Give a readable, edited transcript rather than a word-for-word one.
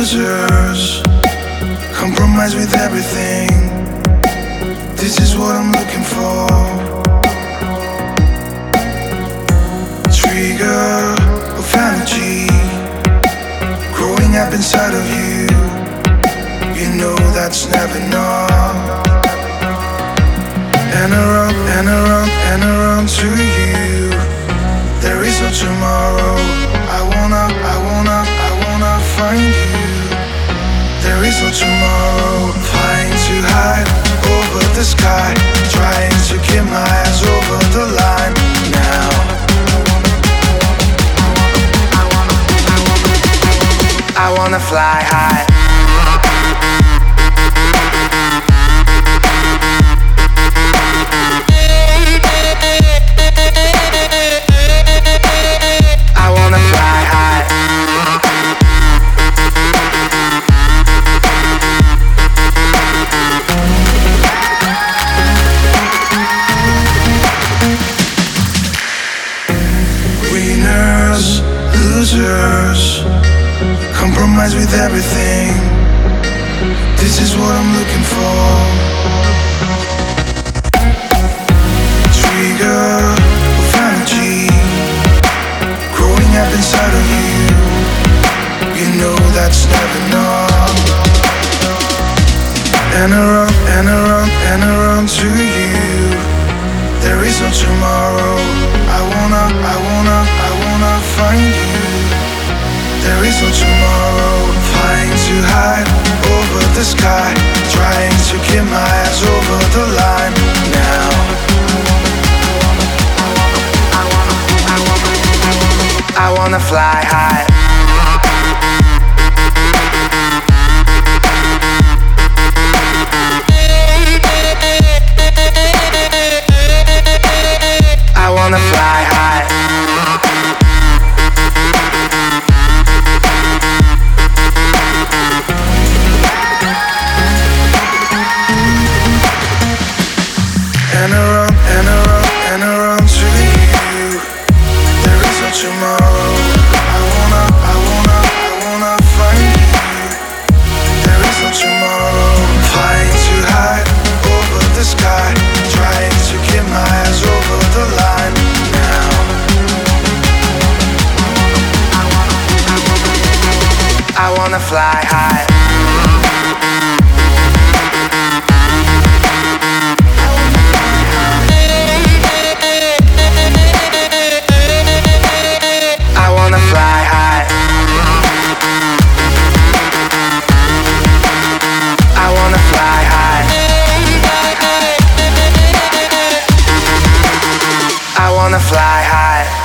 losers compromise with everything. This is what I'm looking for. Trigger of energy growing up inside of you. You know that's never enough. And around, and around, and around to you. There is no tomorrow. I wanna find you. There is no tomorrow. Flying too high over the sky, trying to keep my eyes over the line now. I wanna fly high. I wanna fly high. Winners, losers compromise with everything. This is what I'm looking for. Trigger of energy growing up inside of you. You know that's never enough. And around, and around, and around to you. There is no tomorrow. I wanna find you. There is no tomorrow. Flying too high over the sky, trying to keep my eyes over the line now. I wanna fly high. I wanna fly high. And around, and around, and around to you. There is no tomorrow. I wanna find you. There is no tomorrow. Flying too high over the sky, trying to keep my eyes over the line now. I wanna fly high. I wanna fly high. I wanna fly high. I wanna fly high.